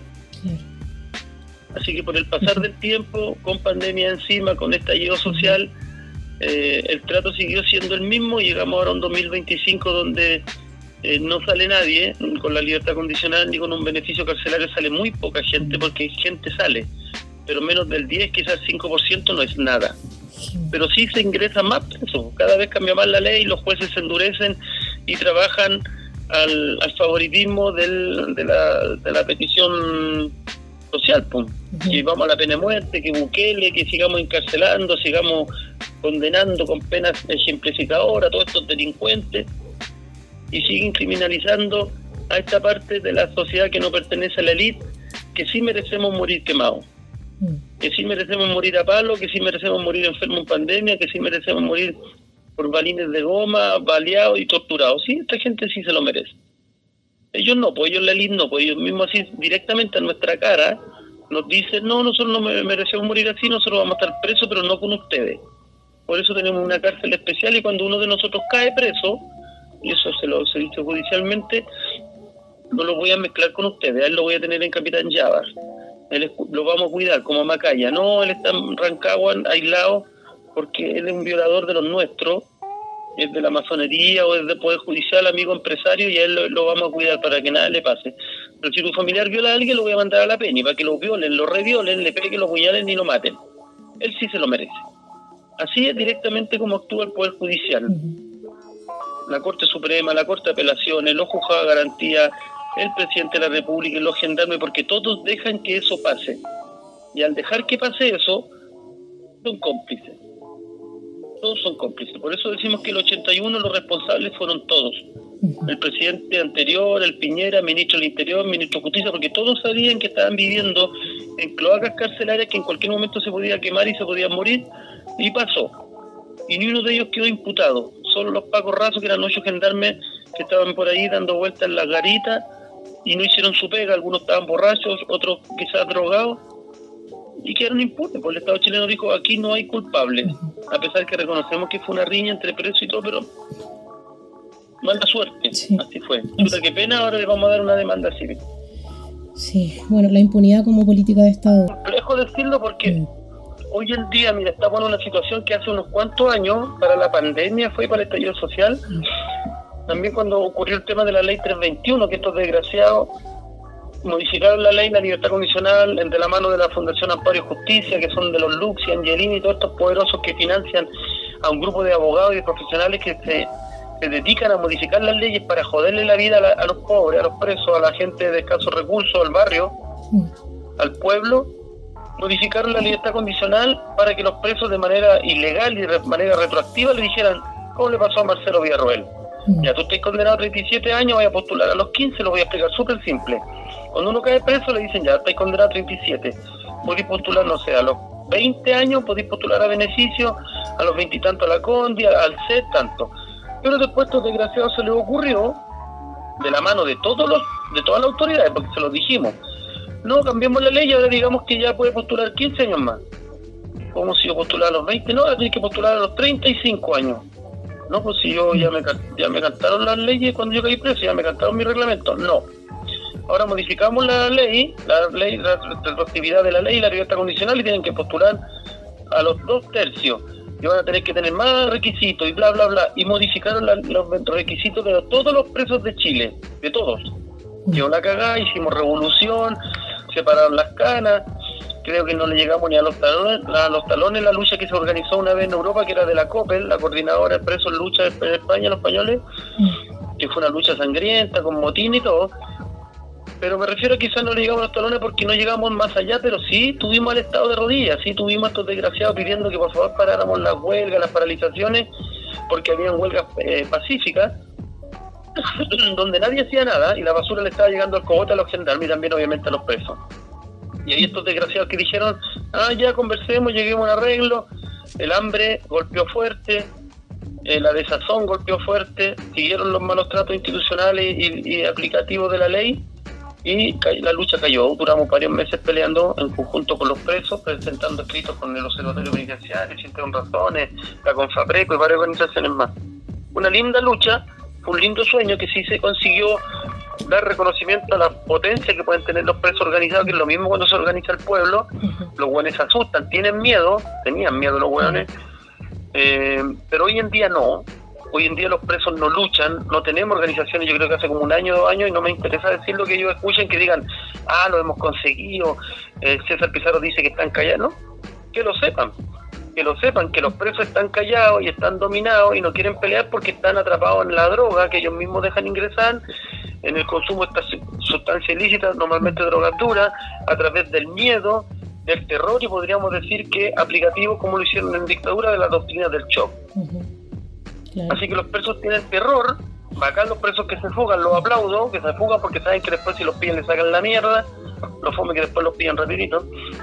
Así que por el pasar del tiempo, con pandemia encima, con estallido social, el trato siguió siendo el mismo. Llegamos ahora a un 2025 donde no sale nadie con la libertad condicional ni con un beneficio carcelario, sale muy poca gente, porque gente sale, pero menos del 10, quizás 5% no es nada. Pero sí se ingresa más preso, cada vez cambia más la ley, los jueces se endurecen y trabajan al favoritismo de la petición social, pues. Que vamos a la pena de muerte, que Bukele, que sigamos encarcelando, sigamos condenando con penas ejemplificadoras a todos estos delincuentes, y siguen criminalizando a esta parte de la sociedad que no pertenece a la élite, que sí merecemos morir quemados, que sí merecemos morir a palo, que sí merecemos morir enfermos en pandemia, que sí merecemos morir por balines de goma, baleados y torturados. Sí, esta gente sí se lo merece. Ellos no, pues ellos la élite no, pues ellos mismos así directamente a nuestra cara nos dicen, no, nosotros no merecemos morir así, nosotros vamos a estar presos, pero no con ustedes. Por eso tenemos una cárcel especial, y cuando uno de nosotros cae preso, y eso se dice judicialmente, no lo voy a mezclar con ustedes, a él lo voy a tener en Capitán Yabar, lo vamos a cuidar como a Macaya. No, él está en Rancagua aislado porque él es un violador de los nuestros, es de la masonería o es del Poder Judicial, amigo empresario, y a él lo vamos a cuidar para que nada le pase. Pero si tu familiar viola a alguien, lo voy a mandar a la pena, y para que lo violen, lo reviolen, le peguen, lo puñalen y lo maten. Él sí se lo merece. Así es directamente como actúa el Poder Judicial. La Corte Suprema, la Corte de Apelaciones, los juzgados de garantía, el presidente de la República y los gendarmes, porque todos dejan que eso pase. Y al dejar que pase eso, son cómplices. Todos son cómplices. Por eso decimos que el 81 los responsables fueron todos. El presidente anterior, el Piñera, ministro del Interior, ministro de Justicia, porque todos sabían que estaban viviendo en cloacas carcelarias que en cualquier momento se podía quemar y se podían morir, y pasó. Y ni uno de ellos quedó imputado. Solo los Pacos Rasos, que eran 8 gendarmes que estaban por ahí dando vueltas en las garitas y no hicieron su pega. Algunos estaban borrachos, otros quizás drogados, y quedaron impunes. Pues el Estado chileno dijo, aquí no hay culpables, a pesar que reconocemos que fue una riña entre presos y todo, pero mala suerte. Sí. Así fue. Chuta, qué pena, ahora le vamos a dar una demanda civil. Sí, bueno, la impunidad como política de Estado. Complejo decirlo porque hoy en día, mira, estamos en una situación que hace unos cuantos años, para la pandemia, fue para el estallido social, también cuando ocurrió el tema de la ley 321, que estos desgraciados modificaron la ley, la libertad condicional, de la mano de la Fundación Amparo y Justicia, que son de los Lux y Angelini y todos estos poderosos que financian a un grupo de abogados y de profesionales que se dedican a modificar las leyes para joderle la vida a los pobres, a los presos, a la gente de escasos recursos, al barrio, al pueblo. Modificaron la libertad condicional para que los presos de manera ilegal y de manera retroactiva le dijeran, ¿cómo le pasó a Marcelo Villarroel? Ya tú estás condenado a 37 años, voy a postular a los 15, lo voy a explicar súper simple. Cuando uno cae preso le dicen, ya estás condenado a 37, podéis postular, no sé, a los 20 años podéis postular a beneficio, a los 20 y tanto a la Condi, al CET, tanto. Pero después a estos desgraciados se les ocurrió, de la mano de todas las autoridades, porque se los dijimos, no, cambiamos la ley y ahora digamos que ya puede postular 15 años más. ¿Cómo si yo postular a los 20? No, ahora tienes que postular a los 35 años. No, pues si yo ya me cantaron las leyes cuando yo caí preso, ya me cantaron mi reglamento. No. Ahora modificamos la retroactividad de la ley, la libertad condicional, y tienen que postular a los 2/3. y van a tener que tener más requisitos y bla bla bla, y modificaron los requisitos de todos los presos de Chile, de todos. Quedó la cagada, hicimos revolución, separaron las canas, creo que no le llegamos ni a los talones la lucha que se organizó una vez en Europa, que era de la COPEL, la Coordinadora de Presos en Lucha de España, los españoles, que fue una lucha sangrienta, con motín y todo. Pero me refiero a quizás no le llegamos a los talones porque no llegamos más allá, pero sí tuvimos al Estado de rodillas, sí tuvimos a estos desgraciados pidiendo que por favor paráramos las huelgas, las paralizaciones, porque habían huelgas pacíficas, donde nadie hacía nada y la basura le estaba llegando al cogote a los gendarmes y también obviamente a los presos. Y ahí estos desgraciados que dijeron, ya conversemos, lleguemos a un arreglo, el hambre golpeó fuerte, la desazón golpeó fuerte, siguieron los malos tratos institucionales y aplicativos de la ley, y la lucha cayó. Duramos varios meses peleando en conjunto con los presos, presentando escritos con el Observatorio Penitenciario, Sin Razones, la Confapreco y varias organizaciones más. Una linda lucha, un lindo sueño que sí se consiguió dar reconocimiento a la potencia que pueden tener los presos organizados, que es lo mismo cuando se organiza el pueblo. Los hueones se asustan, tenían miedo los hueones, pero hoy en día no. Hoy en día los presos no luchan, no tenemos organizaciones, yo creo que hace como 1 año, 2 años, y no me interesa decir lo que ellos escuchen, que digan, lo hemos conseguido, César Pizarro dice que están callados, ¿no? Que lo sepan, que los presos están callados y están dominados y no quieren pelear porque están atrapados en la droga que ellos mismos dejan ingresar, en el consumo de estas sustancias ilícitas, normalmente drogas duras, a través del miedo, del terror, y podríamos decir que aplicativos como lo hicieron en dictadura de las doctrinas del shock. Claro. Así que los presos tienen terror, bacán los presos que se fugan, los aplaudo, que se fugan porque saben que después si los pillan les sacan la mierda, los fome que después los pillan rapidito,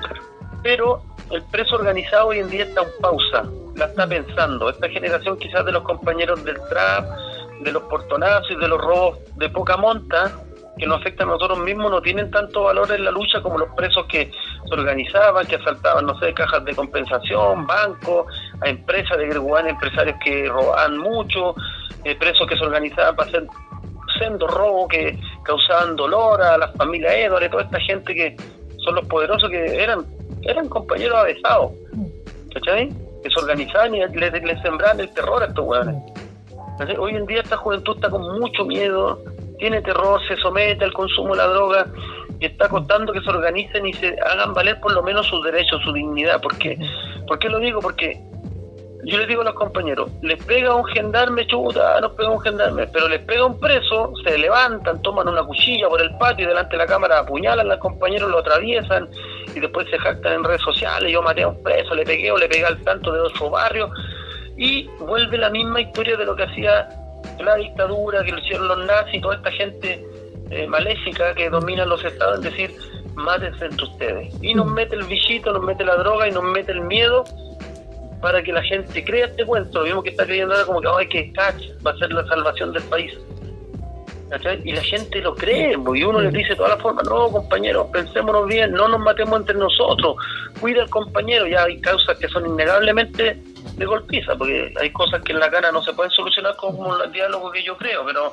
pero el preso organizado hoy en día está en pausa, la está pensando. Esta generación quizás de los compañeros del trap, de los portonazos y de los robos de poca monta, que nos afectan a nosotros mismos, no tienen tanto valor en la lucha como los presos que se organizaban, que asaltaban, no sé, cajas de compensación, bancos, a empresas de Greguán, empresarios que robaban mucho, presos que se organizaban para hacer sendos robos que causaban dolor a las familias Edward, toda esta gente que son los poderosos, que eran compañeros avesados, ¿cachai? Que se organizaban y les sembraban el terror a estos hueones. Entonces, hoy en día esta juventud está con mucho miedo, tiene terror, se somete al consumo de la droga y está costando que se organicen y se hagan valer por lo menos sus derechos, su dignidad. ¿Por qué lo digo? Porque yo les digo a los compañeros, les pega un gendarme, chuta, nos pega un gendarme, pero les pega un preso, se levantan, toman una cuchilla por el patio y delante de la cámara apuñalan al compañero, lo atraviesan y después se jactan en redes sociales, yo maté a un preso, le pegué al tanto de otro barrio, y vuelve la misma historia de lo que hacía la dictadura, que lo hicieron los nazis, toda esta gente maléfica que domina los estados, en decir, mátense entre ustedes. Y nos mete el bichito, nos mete la droga y nos mete el miedo para que la gente crea este cuento. Lo mismo que está creyendo ahora como que va a ser la salvación del país. ¿Cachai? Y la gente lo cree, y uno les dice de todas las formas, no, compañeros, pensémonos bien, no nos matemos entre nosotros, cuida al compañero. Ya hay causas que son innegablemente de golpiza, porque hay cosas que en la cana no se pueden solucionar como el diálogo que yo creo, pero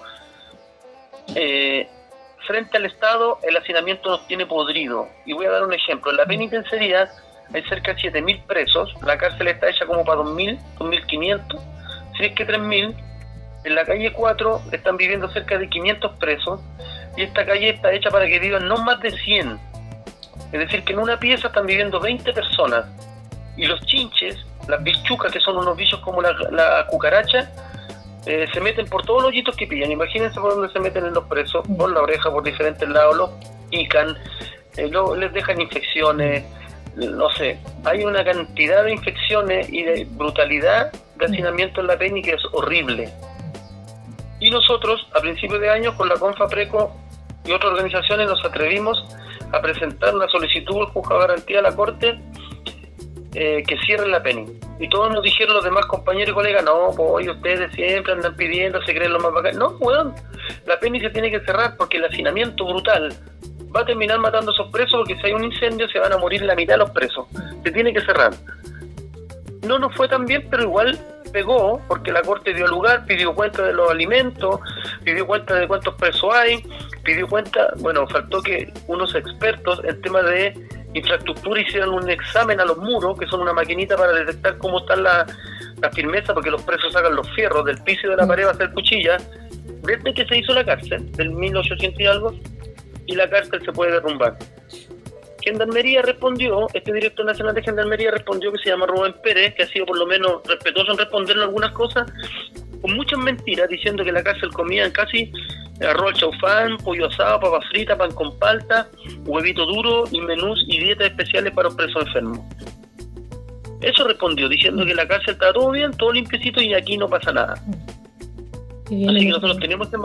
frente al Estado el hacinamiento nos tiene podrido. Y voy a dar un ejemplo. En la penitenciaría hay cerca de 7.000 presos, la cárcel está hecha como para 2.000, 2.500, si es que 3.000. En la calle 4 están viviendo cerca de 500 presos, y esta calle está hecha para que vivan no más de 100. Es decir, que en una pieza están viviendo 20 personas, y los chinches, las bichucas, que son unos bichos como la cucaracha, se meten por todos los hoyitos que pillan. Imagínense por donde se meten en los presos, por la oreja, por diferentes lados, los pican, les dejan infecciones, no sé, hay una cantidad de infecciones y de brutalidad de hacinamiento en la PENI que es horrible. Y nosotros, a principios de año, con la Confapreco y otras organizaciones, nos atrevimos a presentar una solicitud al Juzgado de Garantía a la Corte que cierren la PENI. Y todos nos dijeron los demás compañeros y colegas, no, pues ustedes siempre andan pidiendo, se creen lo más bacán. No, weón, la PENI se tiene que cerrar porque el hacinamiento brutal va a terminar matando a esos presos, porque si hay un incendio se van a morir la mitad de los presos. Se tiene que cerrar. No nos fue tan bien, pero igual pegó, porque la Corte dio lugar, pidió cuenta de los alimentos, pidió cuenta de cuántos presos hay, pidió cuenta, bueno, faltó que unos expertos en temas de infraestructura hicieron un examen a los muros, que son una maquinita para detectar cómo están la firmeza, porque los presos sacan los fierros del piso y de la pared para hacer cuchillas, desde que se hizo la cárcel, del 1800 y algo, y la cárcel se puede derrumbar. Gendarmería respondió, este director nacional de Gendarmería respondió, que se llama Rubén Pérez, que ha sido por lo menos respetuoso en responderle algunas cosas, con muchas mentiras, diciendo que la cárcel comían casi arroz al chaufán, pollo asado, papa frita, pan con palta, huevito duro y menús y dietas especiales para los presos enfermos. Eso respondió, diciendo que en la cárcel está todo bien, todo limpiecito y aquí no pasa nada. Así que nosotros tenemos este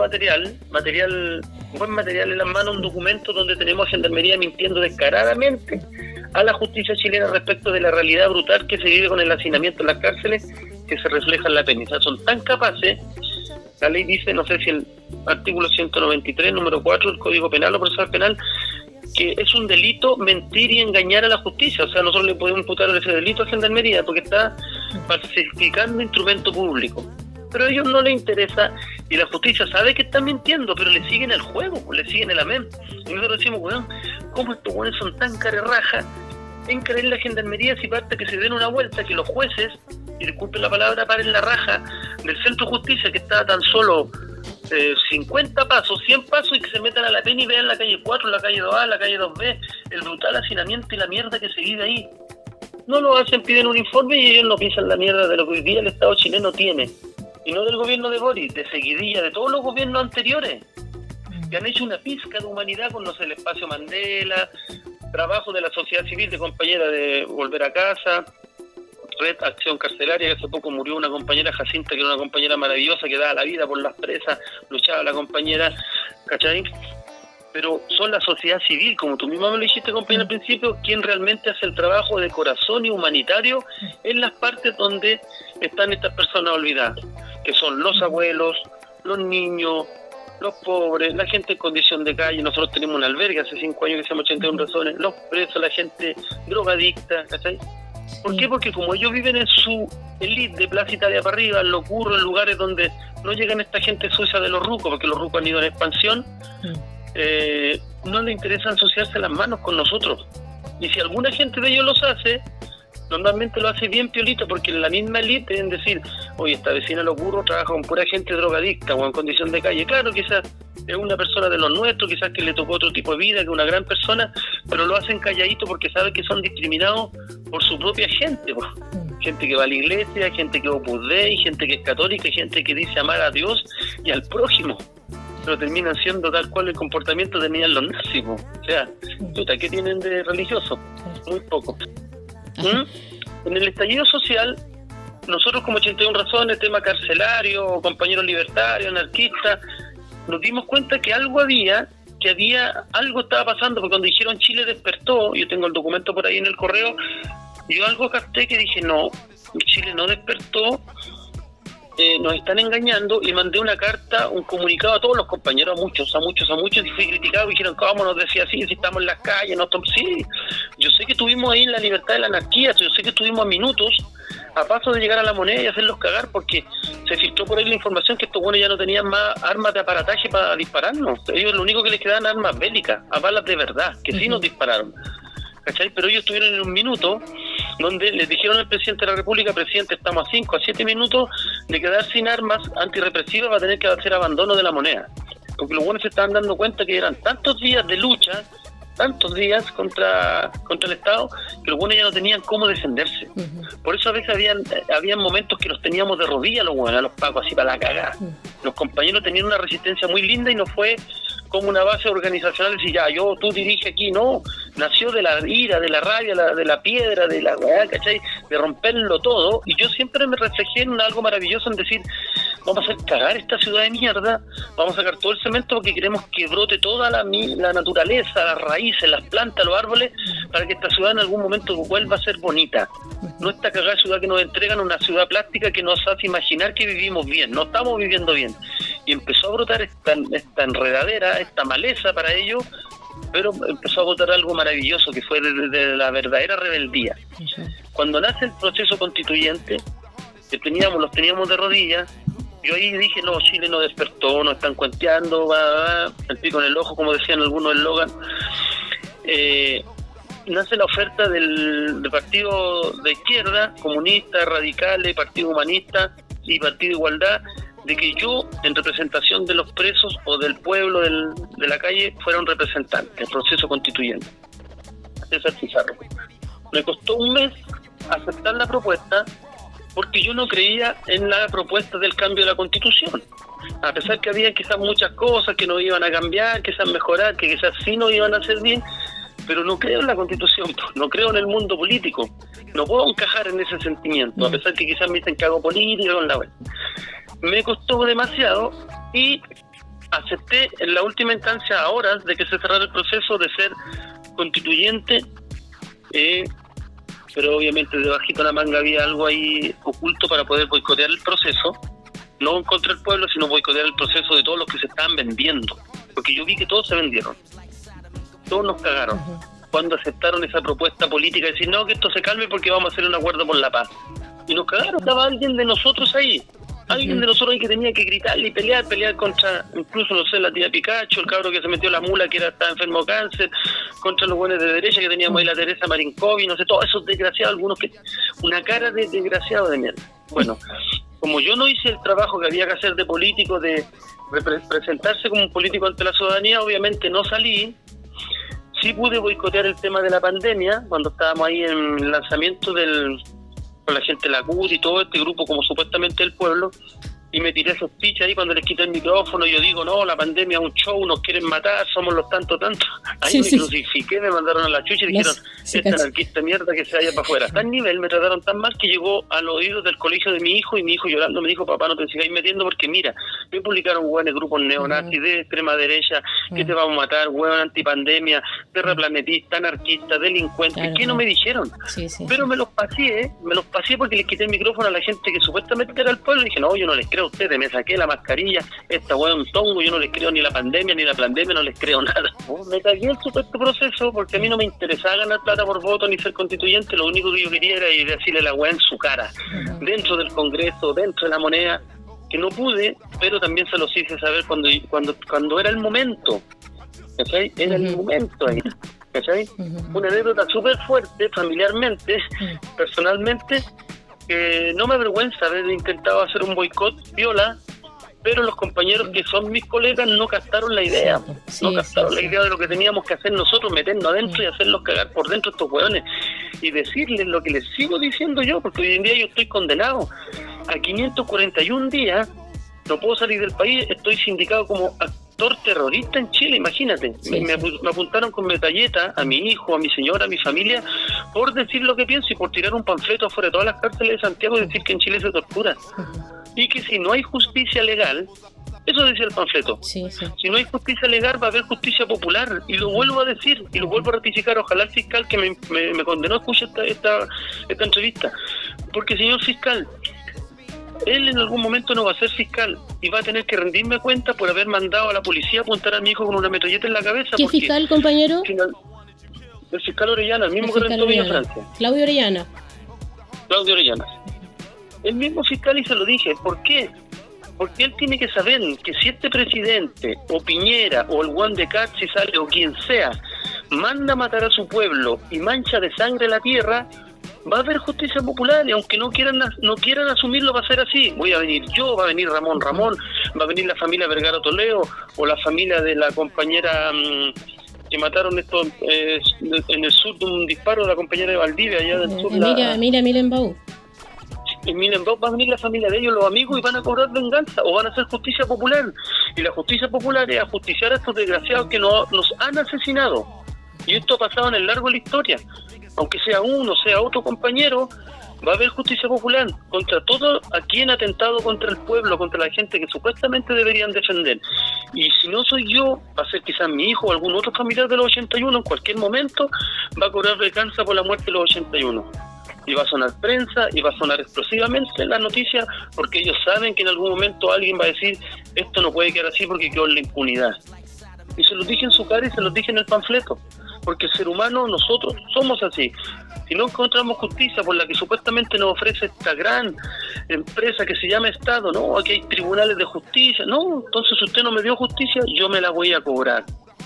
buen material en las manos, un documento donde tenemos a Gendarmería mintiendo descaradamente a la justicia chilena respecto de la realidad brutal que se vive con el hacinamiento en las cárceles, que se refleja en la pena. O sea, son tan capaces, la ley dice, no sé si el artículo 193, número 4 del Código Penal o Procesal Penal, que es un delito mentir y engañar a la justicia. O sea, nosotros le podemos imputar ese delito a Gendarmería porque está falsificando instrumento público. Pero a ellos no les interesa, y la justicia sabe que están mintiendo, pero le siguen el juego, le siguen el amén. Y nosotros decimos, weón, ¿cómo estos weones son tan carerraja en creer en la Gendarmería si parte que se den una vuelta, que los jueces, y disculpen la palabra, paren la raja del Centro de Justicia, que está tan solo 50 pasos, 100 pasos, y que se metan a la pena y vean la calle 4, la calle 2A, la calle 2B, el brutal hacinamiento y la mierda que se vive ahí? No lo hacen, piden un informe y ellos no piensan la mierda de lo que hoy día el Estado chileno tiene. Y no del gobierno de Boris, de seguidilla, de todos los gobiernos anteriores, que han hecho una pizca de humanidad con, no sé, el espacio Mandela, trabajo de la sociedad civil de compañera de Volver a Casa, Red Acción Carcelaria, que hace poco murió una compañera, Jacinta, que era una compañera maravillosa, que daba la vida por las presas, luchaba la compañera, ¿cachai? Pero son la sociedad civil, como tú misma me lo dijiste, compañera, al principio, quien realmente hace el trabajo de corazón y humanitario en las partes donde están estas personas olvidadas, que son los abuelos, los niños, los pobres, la gente en condición de calle. Nosotros tenemos un albergue hace 5 años que se llama 81 Razones, los presos, la gente drogadicta, ¿cachai? ¿Por qué? Porque como ellos viven en su elite de Plaza Italia para arriba, en Los Curros, en lugares donde no llegan esta gente sucia de los rucos, porque los rucos han ido en expansión, no les interesa ensuciarse las manos con nosotros. Y si alguna gente de ellos los hace, normalmente lo hace bien piolito, porque en la misma elite deben decir, oye, esta vecina de Los Curros trabaja con pura gente drogadicta o en condición de calle. Claro, quizás es una persona de los nuestros, quizás que le tocó otro tipo de vida, que una gran persona, pero lo hacen calladito porque saben que son discriminados por su propia gente, pues. Gente que va a la iglesia, gente que es Opus Dei, gente que es católica, gente que dice amar a Dios y al prójimo, pero terminan siendo tal cual el comportamiento tenían los nazis, pues. O sea, puta, ¿qué tienen de religioso? Muy poco. En el estallido social, nosotros como 81 Razones, tema carcelario, compañeros libertarios, anarquistas, nos dimos cuenta que algo algo estaba pasando, porque cuando dijeron Chile despertó, yo tengo el documento por ahí en el correo, yo algo capté que dije, no, Chile no despertó, nos están engañando, y mandé una carta, un comunicado a todos los compañeros, a muchos, y fui criticado, y dijeron, ¿cómo nos decía así? Si estamos en las calles, no estamos... Sí, yo sé que estuvimos ahí en la libertad de la anarquía, yo sé que estuvimos a minutos, a paso de llegar a La Moneda y hacerlos cagar, porque se filtró por ahí la información que estos buenos ya no tenían más armas de aparataje para dispararnos. Ellos lo único que les quedaban armas bélicas, a balas de verdad, que sí nos dispararon, ¿cachai? Pero ellos estuvieron en un minuto donde les dijeron al presidente de la República, presidente, estamos a 5 a 7 minutos de quedar sin armas antirrepresivas, va a tener que hacer abandono de La Moneda, porque los buenos se estaban dando cuenta que eran tantos días de lucha, tantos días contra el Estado, que los buenos ya no tenían cómo defenderse. Por eso a veces habían momentos que los teníamos de rodillas los buenos, a los pacos, así para la cagada. Los compañeros tenían una resistencia muy linda y no fue como una base organizacional, decir, ya, tú dirige aquí, no, nació de la ira, de la rabia, de la piedra, de la weá, ¿cachai? De romperlo todo, y yo siempre me reflejé en algo maravilloso, en decir, vamos a hacer cagar esta ciudad de mierda, vamos a sacar todo el cemento porque queremos que brote toda la naturaleza, las raíces, las plantas, los árboles, para que esta ciudad en algún momento vuelva a ser bonita. No esta cagada ciudad que nos entregan, una ciudad plástica que nos hace imaginar que vivimos bien, no estamos viviendo bien. Y empezó a brotar esta enredadera, esta maleza para ellos, pero empezó a brotar algo maravilloso, que fue desde la verdadera rebeldía. Cuando nace el proceso constituyente, los teníamos de rodillas, yo ahí dije, no, Chile no despertó, no están cuenteando, va, el pico en el ojo, como decían algunos eslogan. nace la oferta del partido de izquierda, comunista, radicales, partido humanista y partido Igualdad, de que yo, en representación de los presos o del pueblo de la calle, fuera un representante del proceso constituyente. César Pizarro. Me costó un mes aceptar la propuesta porque yo no creía en la propuesta del cambio de la Constitución. A pesar que había quizás muchas cosas que no iban a cambiar, quizás mejorar, que quizás sí no iban a hacer bien, pero no creo en la Constitución, no creo en el mundo político. No puedo encajar en ese sentimiento, a pesar que quizás me dicen que hago política con la web. Me costó demasiado y acepté en la última instancia, a horas de que se cerrara el proceso, de ser constituyente, pero obviamente debajito de la manga había algo ahí oculto para poder boicotear el proceso, no contra el pueblo, sino boicotear el proceso de todos los que se estaban vendiendo, porque yo vi que todos se vendieron, todos nos cagaron cuando aceptaron esa propuesta política de decir no, que esto se calme porque vamos a hacer un acuerdo por la paz, y nos cagaron. Estaba alguien de nosotros ahí, alguien de nosotros ahí que tenía que gritarle y pelear contra, incluso, no sé, la tía Picacho, el cabro que se metió la mula que estaba enfermo de cáncer, contra los buenos de derecha que teníamos ahí, la Teresa Marinkovi, no sé, todos esos desgraciados, algunos que, una cara de desgraciado de mierda. Bueno, como yo no hice el trabajo que había que hacer de político, de presentarse como un político ante la ciudadanía, obviamente no salí. Sí pude boicotear el tema de la pandemia, cuando estábamos ahí en el lanzamiento con la gente de la CUT y todo este grupo como supuestamente el pueblo, y me tiré esos piches ahí cuando les quité el micrófono. Yo digo, no, la pandemia es un show, nos quieren matar, somos los tanto. Ahí me crucifiqué, me mandaron a la chucha y dijeron, esta anarquista mierda que se vaya para afuera. A tal nivel me trataron tan mal que llegó a los oídos del colegio de mi hijo, y mi hijo llorando me dijo, papá, no te sigáis metiendo porque mira, me publicaron hueones, grupos neonazis de extrema derecha, que te vamos a matar, hueón antipandemia, terraplanetista, anarquista, delincuente, ¿qué no me dijeron? Pero me los pasé porque les quité el micrófono a la gente que supuestamente era el pueblo, y dije, no, yo no les creo a ustedes, me saqué la mascarilla, esta hueá es un tongo, yo no les creo ni la pandemia, no les creo nada. Me cagué el supuesto proceso porque a mí no me interesaba ganar plata por voto ni ser constituyente, lo único que yo quería era ir a decirle la hueá en su cara, dentro del Congreso, dentro de la moneda, que no pude, pero también se los hice saber cuando era el momento, ¿cachai? Era el momento ahí, ¿cachai? Una anécdota súper fuerte, familiarmente, personalmente, que no me avergüenza haber intentado hacer un boicot viola, pero los compañeros que son mis colegas no captaron la idea, la idea de lo que teníamos que hacer nosotros, meternos adentro y hacerlos cagar por dentro estos hueones, y decirles lo que les sigo diciendo yo, porque hoy en día yo estoy condenado a 541 días, no puedo salir del país, estoy sindicado como actor terrorista en Chile, imagínate. Me apuntaron con metralleta a mi hijo, a mi señora, a mi familia, por decir lo que pienso y por tirar un panfleto afuera de todas las cárceles de Santiago y decir que en Chile se tortura. Y que si no hay justicia legal, eso decía el panfleto, si no hay justicia legal va a haber justicia popular, y lo vuelvo a decir y lo vuelvo a ratificar. Ojalá el fiscal que me condenó escuche esta entrevista, porque señor fiscal, él en algún momento no va a ser fiscal y va a tener que rendirme cuenta por haber mandado a la policía a apuntar a mi hijo con una metralleta en la cabeza. ¿Qué fiscal, compañero? El fiscal Orellana, el mismo que rentó Villa Francia. Claudio Orellana. El mismo fiscal, y se lo dije. ¿Por qué? Porque él tiene que saber que si este presidente, o Piñera, o el Juan de Katz, si sale, o quien sea, manda a matar a su pueblo y mancha de sangre la tierra, va a haber justicia popular, y aunque no quieran asumirlo, va a ser así. Voy a venir yo, va a venir Ramón, va a venir la familia Vergara Toledo, o la familia de la compañera que mataron esto en el sur de un disparo, la compañera de Valdivia, allá del sur. Emilia Milenbau. Va a venir la familia de ellos, los amigos, y van a cobrar venganza, o van a hacer justicia popular. Y la justicia popular es ajusticiar a estos desgraciados que nos han asesinado. Y esto ha pasado en el largo de la historia. Aunque sea uno, sea otro compañero, va a haber justicia popular contra todo a quien ha atentado contra el pueblo, contra la gente que supuestamente deberían defender. Y si no soy yo, va a ser quizás mi hijo o algún otro familiar de los 81, en cualquier momento va a cobrar venganza por la muerte de los 81. Y va a sonar prensa, y va a sonar explosivamente en las noticias, porque ellos saben que en algún momento alguien va a decir, esto no puede quedar así porque quedó en la impunidad. Y se los dije en su cara y se los dije en el panfleto, porque el ser humano, nosotros somos así. Si no encontramos justicia por la que supuestamente nos ofrece esta gran empresa que se llama Estado, no, aquí hay tribunales de justicia, no, entonces si usted no me dio justicia, yo me la voy a cobrar.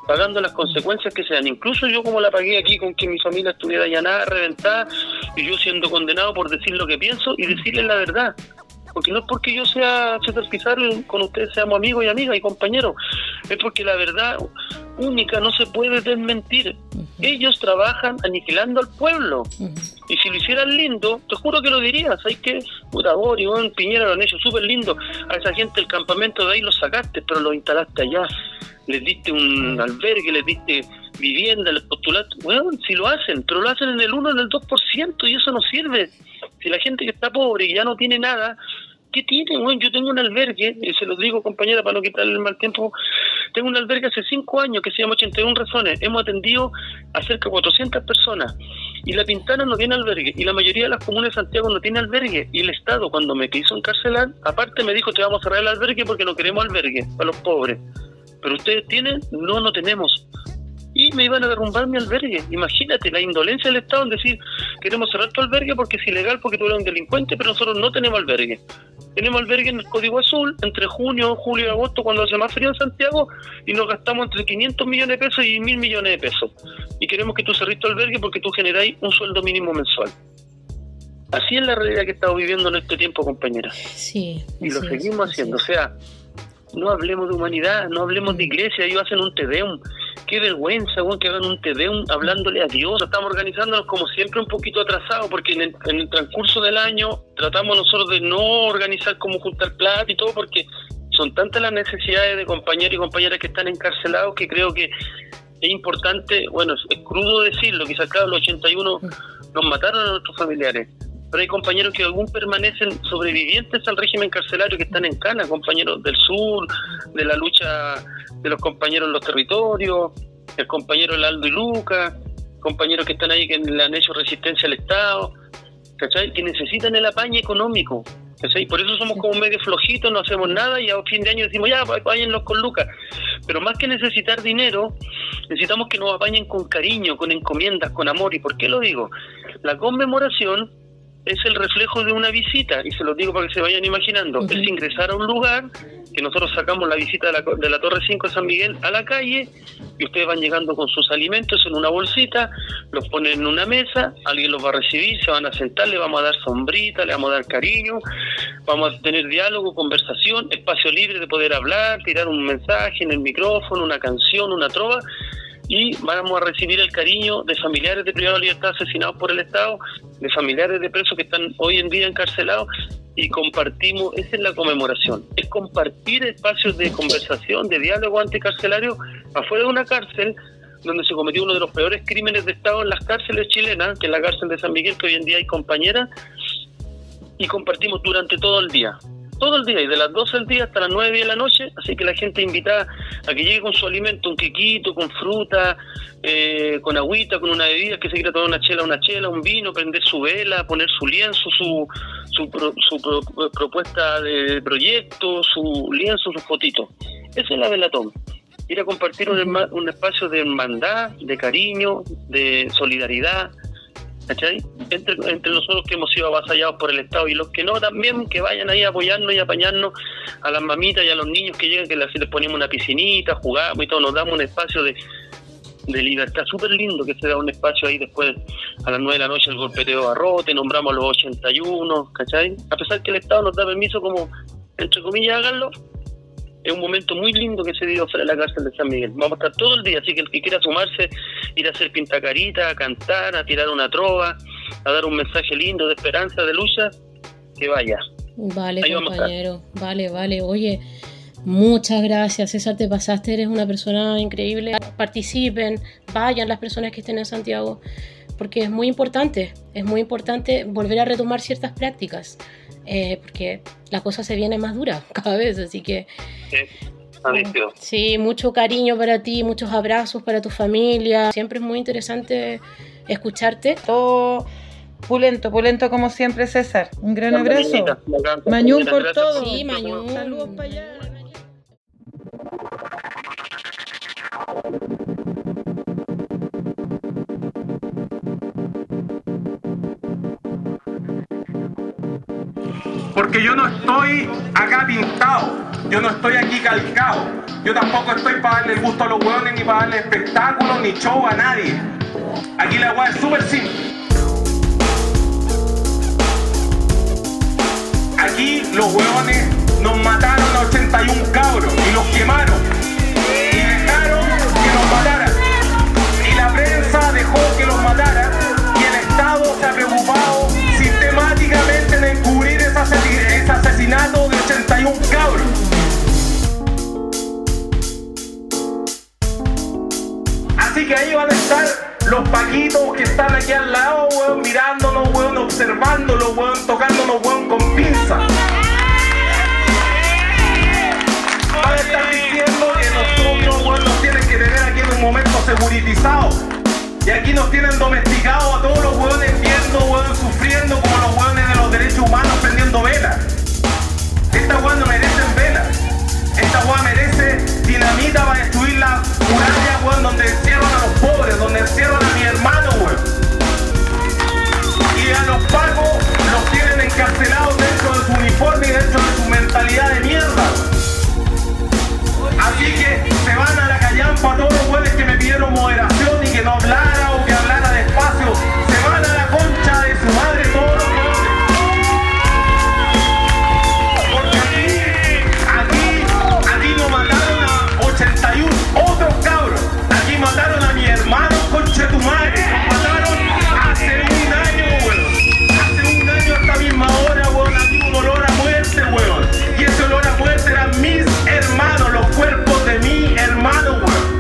pagando las consecuencias que sean. Incluso yo como la pagué aquí, con que mi familia estuviera allanada, reventada, y yo siendo condenado por decir lo que pienso y decirles la verdad. Porque no es porque yo sea César Pizarro y con ustedes seamos amigos y amigas y compañeros, es porque la verdad única no se puede desmentir. Ellos trabajan aniquilando al pueblo, y si lo hicieran lindo, te juro que lo dirías. Hay que, puta, Boris, Piñera lo han hecho súper lindo, a esa gente el campamento de ahí lo sacaste, pero lo instalaste allá, les diste un albergue, les diste vivienda, les postulaste. Bueno, si lo hacen, pero lo hacen en el 1, en el 2%, y eso no sirve. Si la gente que está pobre y ya no tiene nada, ¿qué tiene? Bueno, yo tengo un albergue, y se lo digo, compañera, para no quitarle el mal tiempo, tengo un albergue hace 5 años que se llama 81 Razones, hemos atendido a cerca de 400 personas, y La Pintana no tiene albergue, y la mayoría de las comunas de Santiago no tiene albergue, y el Estado, cuando me quiso encarcelar, aparte me dijo, te vamos a cerrar el albergue porque no queremos albergue para los pobres. ¿Pero ustedes tienen? No, no tenemos. Y me iban a derrumbar mi albergue. Imagínate la indolencia del Estado en decir, queremos cerrar tu albergue porque es ilegal, porque tú eres un delincuente, pero nosotros no tenemos albergue. Tenemos albergue en el Código Azul entre junio, julio y agosto, cuando hace más frío en Santiago, y nos gastamos entre 500 millones de pesos y 1.000 millones de pesos. Y queremos que tú cerres tu albergue porque tú generáis un sueldo mínimo mensual. Así es la realidad que estamos viviendo en este tiempo, compañera. Sí. Y lo seguimos haciendo. O sea, no hablemos de humanidad, no hablemos de iglesia. Ellos hacen un Te Deum. Qué vergüenza, que hagan un Te Deum hablándole a Dios. Estamos organizándonos como siempre un poquito atrasados, porque en el transcurso del año tratamos nosotros de no organizar como juntar plata y todo, porque son tantas las necesidades de compañeros y compañeras que están encarcelados, que creo que es importante, bueno, es crudo decirlo, quizás claro, los 81 nos mataron a nuestros familiares, pero hay compañeros que aún permanecen sobrevivientes al régimen carcelario, que están en cana, compañeros del sur, de la lucha de los compañeros en los territorios, el compañero Aldo y Lucas, compañeros que están ahí que le han hecho resistencia al Estado, ¿cachai? Que necesitan el apañe económico, ¿cachai? Por eso somos como medio flojitos, no hacemos nada, y a fin de año decimos, ya, apáñenlos con Lucas. Pero más que necesitar dinero, necesitamos que nos apañen con cariño, con encomiendas, con amor. ¿Y por qué lo digo? La conmemoración es el reflejo de una visita, y se lo digo para que se vayan imaginando. Es ingresar a un lugar, que nosotros sacamos la visita de la Torre 5 de San Miguel a la calle, y ustedes van llegando con sus alimentos en una bolsita, los ponen en una mesa, alguien los va a recibir, se van a sentar, le vamos a dar sombrita, le vamos a dar cariño, vamos a tener diálogo, conversación, espacio libre de poder hablar, tirar un mensaje en el micrófono, una canción, una trova, y vamos a recibir el cariño de familiares de privados de libertad asesinados por el Estado, de familiares de presos que están hoy en día encarcelados, y compartimos, esa es la conmemoración, es compartir espacios de conversación, de diálogo anticarcelario afuera de una cárcel donde se cometió uno de los peores crímenes de Estado en las cárceles chilenas, que es la cárcel de San Miguel, que hoy en día hay compañeras, y compartimos durante todo el día, y de las 12 del día hasta las 9 de la noche, así que la gente invitada a que llegue con su alimento, un quequito, con fruta, con agüita, con una bebida, que se quiera tomar una chela, un vino, prender su vela, poner su lienzo, su propuesta de proyecto, su lienzo, su fotito. Esa es la Velatón. Ir a compartir un espacio de hermandad, de cariño, de solidaridad, ¿cachai? Entre nosotros que hemos sido avasallados por el Estado, y los que no también, que vayan ahí a apoyarnos y apañarnos a las mamitas y a los niños que llegan, que les ponemos una piscinita, jugamos y todo, nos damos un espacio de libertad súper lindo, que se da un espacio ahí después a las 9 de la noche, el golpeteo Barrote, nombramos a los 81, ¿cachai? A pesar que el Estado nos da permiso como, entre comillas, háganlo, es un momento muy lindo que se dio fuera de la cárcel de San Miguel. Vamos a estar todo el día, así que el que quiera sumarse, ir a hacer pintacarita, a cantar, a tirar una trova, a dar un mensaje lindo de esperanza, de lucha, que vaya. Vale, ahí compañero, vale. Oye, muchas gracias, César, te pasaste, eres una persona increíble. Participen, vayan las personas que estén en Santiago, porque es muy importante volver a retomar ciertas prácticas, porque la cosa se viene más dura cada vez, así que sí, mucho cariño para ti, muchos abrazos para tu familia, siempre es muy interesante escucharte. Todo pulento como siempre, César, un gran abrazo. Mañún por todo. Sí, Mañún. Saludos para allá. Porque yo no estoy acá pintado, yo no estoy aquí calcado. Yo tampoco estoy para darle el gusto a los hueones, ni para darle espectáculos, ni show a nadie. Aquí la hueá es súper simple. Aquí los hueones nos mataron a 81 cabros y los quemaron. Y dejaron que los mataran. Y la prensa dejó que los mataran. Y el Estado se ha preocupado sistemáticamente en encubrir ese asesinato de 81 cabros. Así que ahí van a estar los paquitos que están aquí al lado, weón, mirándonos, weón, observándonos, weón, tocándonos, weón, con pinza. Van a estar diciendo que nosotros, weón, nos tienen que tener aquí en un momento seguritizados. Y aquí nos tienen domesticados a todos los weones viendo, weón, sufriendo como los weones de los derechos humanos prendiendo velas. Esta weón no merecen velas. Esta weá merece dinamita para destruir la muralla, weón, donde encierran a los pobres, donde encierran a mi hermano, weón. Y a los pagos los tienen encarcelados dentro de su uniforme y dentro de su mentalidad de mierda, weón. Así que se van a la callampa todos los weones que me pidieron moderación y que no hablara o que hablara despacio. Se van a la concha de su madre todos los weones. Mataron a 81 otros cabros. Aquí mataron a mi hermano, conche tu madre. Mataron hace un año, weón. Hace un año a esta misma hora, weón. Aquí un olor a muerte, weón. Y ese olor a muerte eran mis hermanos, los cuerpos de mi hermano, weón.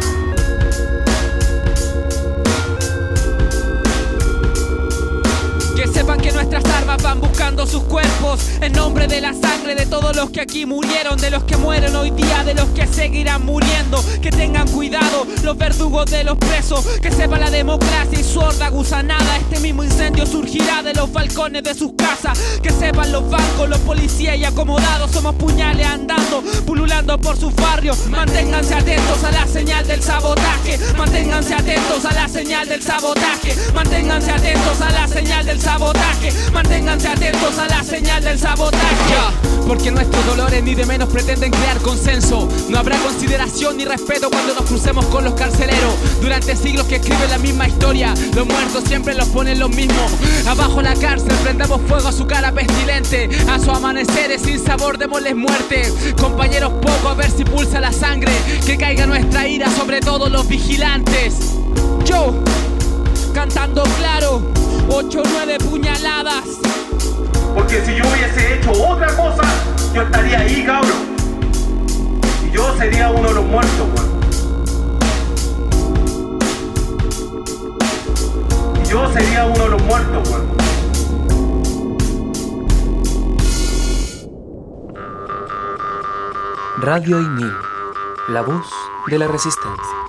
Que sepan que nuestras armas van buscando sus cuerpos en nombre de la sangre de todos los que aquí murieron, de los que mueren hoy día, de los que seguirán muriendo. Que tengan cuidado los verdugos de los presos, que sepa la democracia y su horda gusanada. Este mismo incendio surgirá de los balcones de sus casas. Que sepan los bancos, los policías y acomodados, somos puñales andando, pululando por sus barrios. Manténganse atentos a la señal del sabotaje. Manténganse atentos a la señal del sabotaje. Manténganse atentos a la señal del sabotaje. Manténganse atentos a la señal del sabotaje. Porque nuestros dolores ni de menos pretenden crear consenso. No habrá consideración ni respeto cuando nos crucemos con los carceleros. Durante siglos que escriben la misma historia, los muertos siempre los ponen los mismos. Abajo la cárcel prendemos fuego a su cara pestilente. A sus amaneceres sin sabor démosles muerte. Compañeros, poco a ver si pulsa la sangre. Que caiga nuestra ira sobre todos los vigilantes. Yo, cantando claro, 8 o 9 puñaladas. Porque si yo hubiese hecho otra cosa, yo estaría ahí, cabrón. Y yo sería uno de los muertos, weón. Y yo sería uno de los muertos, weón. Radio INIL, la voz de la resistencia.